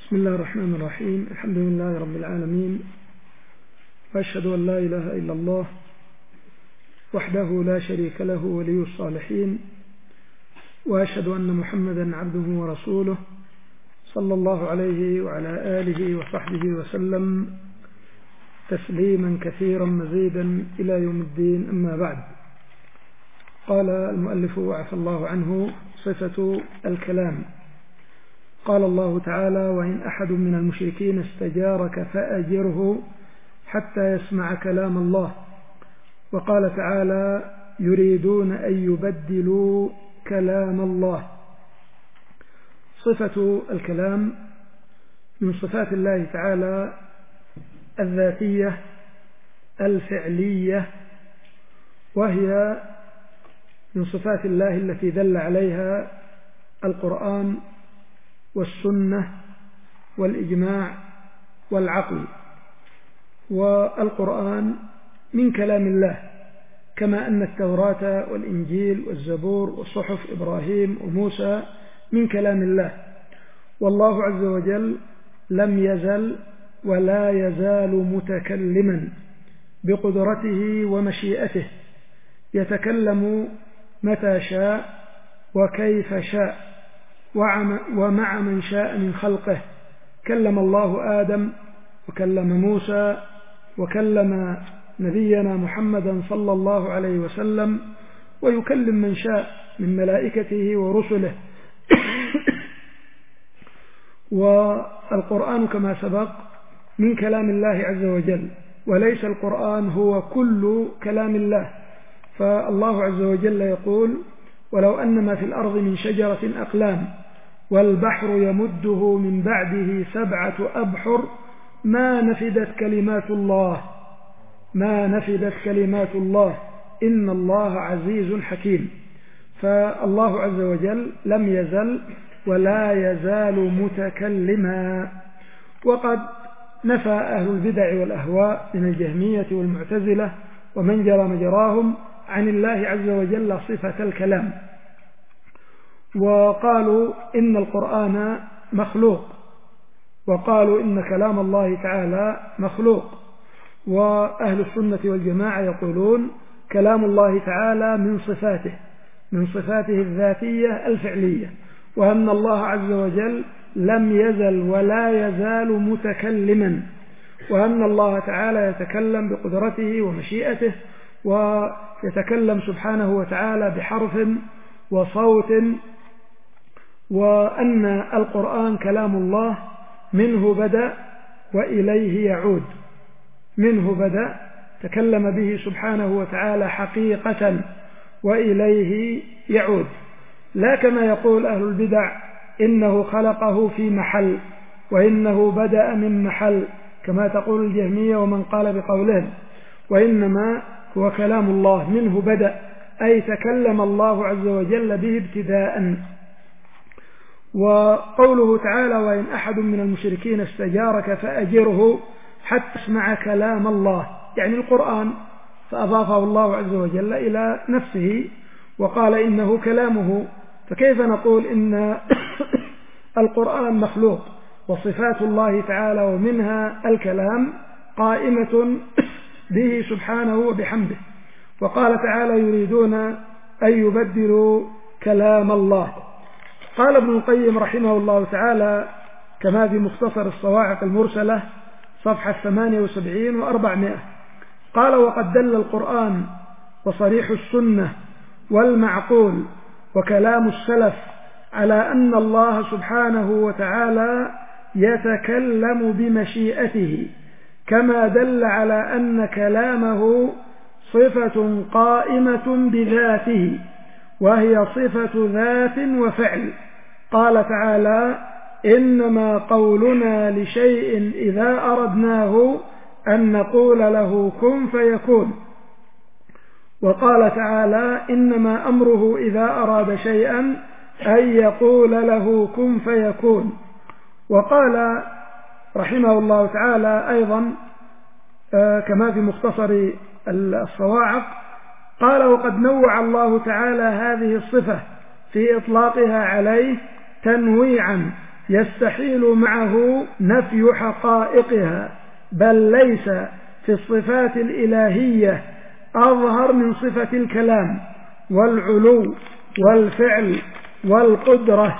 بسم الله الرحمن الرحيم. الحمد لله رب العالمين، وأشهد أن لا إله إلا الله وحده لا شريك له ولي الصالحين، وأشهد أن محمدا عبده ورسوله صلى الله عليه وعلى آله وصحبه وسلم تسليما كثيرا مزيدا إلى يوم الدين. أما بعد، قال المؤلف وعفى الله عنه: صفة الكلام. قال الله تعالى: وإن أحد من المشركين استجارك فأجره حتى يسمع كلام الله. وقال تعالى: يريدون أن يبدلوا كلام الله. صفة الكلام من صفات الله تعالى الذاتية الفعلية، وهي من صفات الله التي دل عليها القرآن والسنة والإجماع والعقل. والقرآن من كلام الله، كما أن التوراة والإنجيل والزبور وصحف إبراهيم وموسى من كلام الله. والله عز وجل لم يزل ولا يزال متكلما بقدرته ومشيئته، يتكلم متى شاء وكيف شاء ومع من شاء من خلقه. كلم الله آدم، وكلم موسى، وكلم نبينا محمدا صلى الله عليه وسلم، ويكلم من شاء من ملائكته ورسله. والقرآن كما سبق من كلام الله عز وجل، وليس القرآن هو كل كلام الله. فالله عز وجل يقول: ولو أن ما في الأرض من شجرة أقلام والبحر يمده من بعده 7 أبحر ما نفدت كلمات الله إن الله عزيز حكيم. فالله عز وجل لم يزل ولا يزال متكلما. وقد نفى أهل البدع والأهواء من الجهمية والمعتزلة ومن جرى مجراهم عن الله عز وجل صفة الكلام، وقالوا إن القرآن مخلوق، وقالوا إن كلام الله تعالى مخلوق. وأهل السنة والجماعة يقولون كلام الله تعالى من صفاته الذاتية الفعلية، وأن الله عز وجل لم يزل ولا يزال متكلما، وأن الله تعالى يتكلم بقدرته ومشيئته، ويتكلم سبحانه وتعالى بحرف وصوت، وأن القرآن كلام الله منه بدأ وإليه يعود. منه بدأ، تكلم به سبحانه وتعالى حقيقة، وإليه يعود، لا كما يقول أهل البدع إنه خلقه في محل وإنه بدأ من محل كما تقول الجهمية ومن قال بقولهم، وإنما هو كلام الله منه بدأ، أي تكلم الله عز وجل به ابتداء. وقوله تعالى: وإن أحد من المشركين استجارك فأجره حتى يسمع كلام الله، يعني القرآن، فأضافه الله عز وجل إلى نفسه وقال إنه كلامه. فكيف نقول إن القرآن مخلوق وصفات الله تعالى ومنها الكلام قائمة به سبحانه وبحمده؟ وقال تعالى: يريدون أن يبدلوا كلام الله. قال ابن القيم رحمه الله تعالى كما في مختصر الصواعق المرسلة صفحة 78 و400، قال: وقد دل القرآن وصريح السنة والمعقول وكلام السلف على أن الله سبحانه وتعالى يتكلم بمشيئته، كما دل على أن كلامه صفة قائمة بذاته، وهي صفة ذات وفعل. قال تعالى: إنما قولنا لشيء إذا أردناه أن نقول له كن فيكون. وقال تعالى: إنما أمره إذا أراد شيئا أن يقول له كن فيكون. وقال رحمه الله تعالى أيضا كما في مختصر الصواعق، قال: وقد نوع الله تعالى هذه الصفة في إطلاقها عليه تنويعا يستحيل معه نفي حقائقها، بل ليس في الصفات الإلهية أظهر من صفة الكلام والعلو والفعل والقدرة،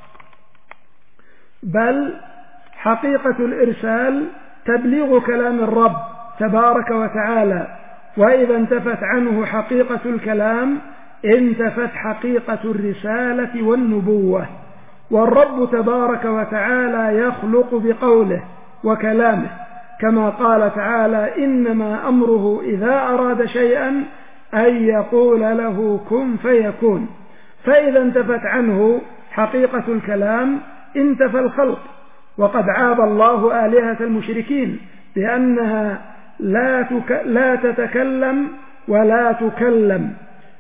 بل حقيقة الإرسال تبليغ كلام الرب تبارك وتعالى، وإذا انتفت عنه حقيقة الكلام انتفت حقيقة الرسالة والنبوة. والرب تبارك وتعالى يخلق بقوله وكلامه، كما قال تعالى: إنما أمره إذا أراد شيئا أن يقول له كن فيكون. فإذا انتفت عنه حقيقة الكلام انتفى الخلق. وقد عاب الله آلهة المشركين بأنها لا تتكلم ولا تكلم،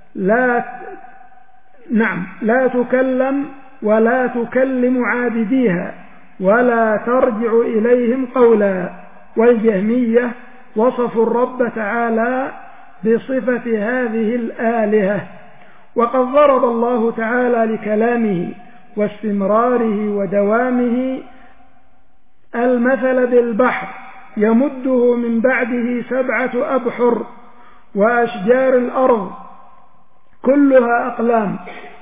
لا تكلم ولا تكلم عابديها ولا ترجع إليهم قولا. والجهمية وصفوا الرب تعالى بصفة هذه الآلهة. وقد ضرب الله تعالى لكلامه واستمراره ودوامه المثل بالبحر يمده من بعده 7 أبحر، وأشجار الأرض كلها أقلام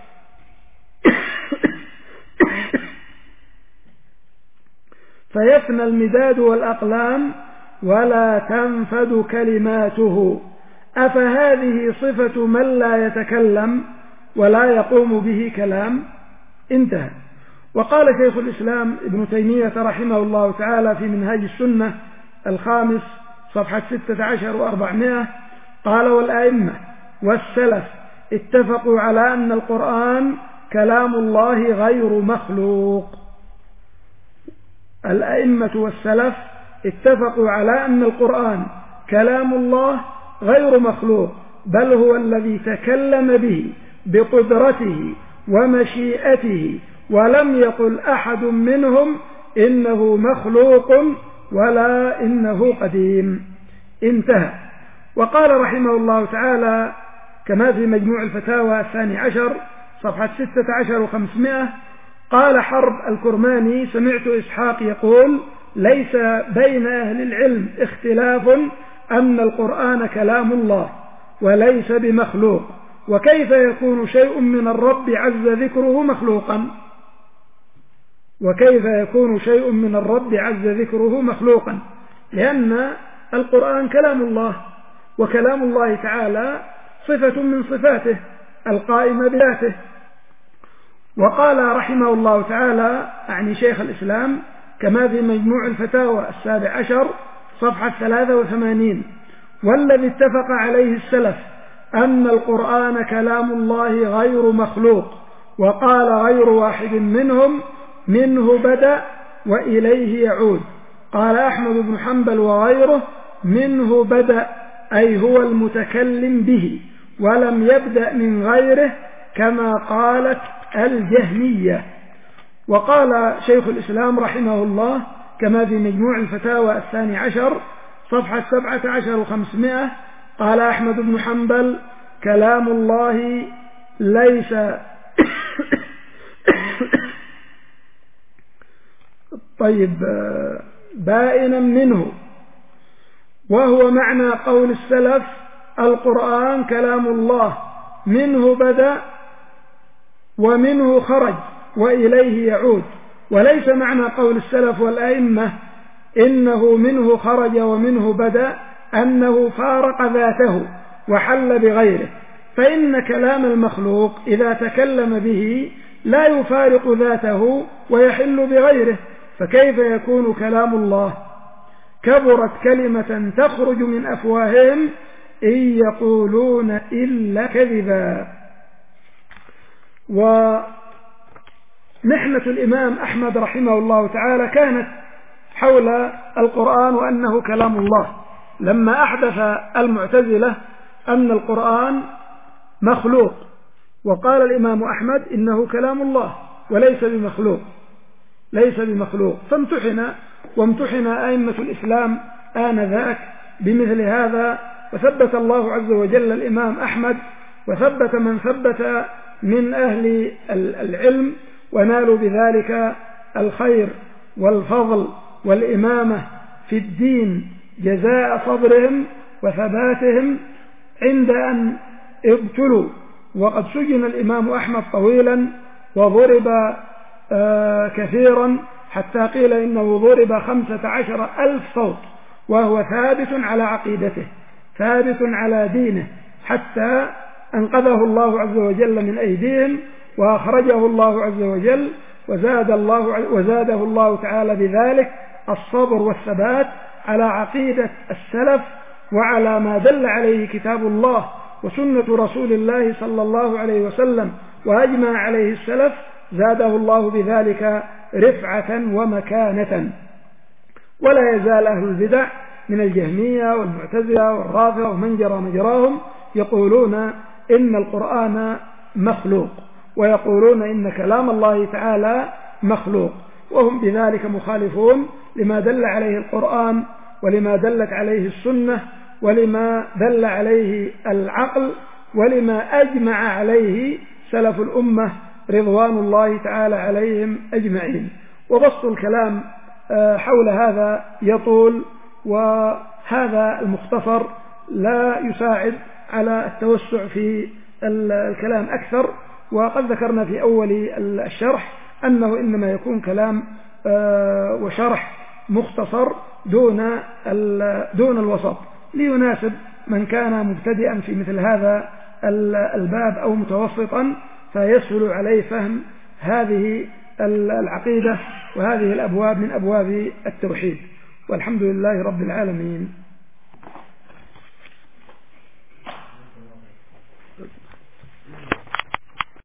فيفنى المداد والأقلام ولا تنفد كلماته. أفهذه صفة من لا يتكلم ولا يقوم به كلام؟ انتهى. وقال شيخ الإسلام ابن تيمية رحمه الله تعالى في منهاج السنة 5 صفحة 16 و400 قال: والأئمة والسلف اتفقوا على أن القرآن كلام الله غير مخلوق. الأئمة والسلف اتفقوا على أن القرآن كلام الله غير مخلوق، بل هو الذي تكلم به بقدرته ومشيئته، ولم يقل أحد منهم إنه مخلوق ولا إنه قديم. انتهى. وقال رحمه الله تعالى كما في مجموع الفتاوى 12 صفحة 16 و500 قال حرب الكرماني: سمعت إسحاق يقول: ليس بين أهل العلم اختلاف أن القرآن كلام الله وليس بمخلوق، وكيف يكون شيء من الرب عز ذكره مخلوقا؟ وكيف يكون شيء من الرب عز ذكره مخلوقا؟ لأن القرآن كلام الله، وكلام الله تعالى صفة من صفاته القائمة بذاته. وقال رحمه الله تعالى أعني شيخ الإسلام كما في مجموع الفتاوى 17 صفحة 83: والذي اتفق عليه السلف أن القرآن كلام الله غير مخلوق. وقال غير واحد منهم: منه بدأ وإليه يعود. قال أحمد بن حنبل وغيره: منه بدأ أي هو المتكلم به، ولم يبدأ من غيره كما قالت الجهمية. وقال شيخ الإسلام رحمه الله كما في مجموع الفتاوى 12 صفحة 17 و500 قال أحمد بن حنبل: كلام الله ليس بائنا منه، وهو معنى قول السلف: القرآن كلام الله منه بدأ ومنه خرج وإليه يعود. وليس معنى قول السلف والأئمة إنه منه خرج ومنه بدأ أنه فارق ذاته وحل بغيره، فإن كلام المخلوق إذا تكلم به لا يفارق ذاته ويحل بغيره، فكيف يكون كلام الله؟ كبرت كلمة تخرج من أفواههم إن يقولون إلا كذبا. ومحنة الإمام أحمد رحمه الله تعالى كانت حول القرآن وأنه كلام الله، لما أحدث المعتزلة أن القرآن مخلوق، وقال الإمام أحمد إنه كلام الله وليس بمخلوق، وامتحن أئمة الإسلام آنذاك بمثل هذا، وثبت الله عز وجل الإمام أحمد وثبت من ثبت من أهل العلم، ونالوا بذلك الخير والفضل والإمامة في الدين جزاء صبرهم وثباتهم عند أن ابتلوا. وقد سجن الإمام أحمد طويلا وضرب كثيرا حتى قيل إنه ضرب 15,000 صوت، وهو ثابت على عقيدته ثابت على دينه، حتى أنقذه الله عز وجل من أيديهم وأخرجه الله عز وجل، وزاده الله تعالى بذلك الصبر والثبات على عقيدة السلف وعلى ما دل عليه كتاب الله وسنة رسول الله صلى الله عليه وسلم وأجمع عليه السلف. زاده الله بذلك رفعة ومكانة. ولا يزال أهل البدع من الجهمية والمعتزلة والرافضة ومن جرى مجراهم يقولون إن القرآن مخلوق، ويقولون إن كلام الله تعالى مخلوق، وهم بذلك مخالفون لما دل عليه القرآن ولما دلت عليه السنة ولما دل عليه العقل ولما أجمع عليه سلف الأمة رضوان الله تعالى عليهم أجمعين. وبسط الكلام حول هذا يطول، وهذا المختصر لا يساعد على التوسع في الكلام أكثر. وقد ذكرنا في أول الشرح أنه إنما يكون كلام وشرح مختصر دون الوسط، ليناسب من كان مبتدئا في مثل هذا الباب أو متوسطا، فيسهل عليه فهم هذه العقيدة وهذه الأبواب من أبواب التوحيد. والحمد لله رب العالمين.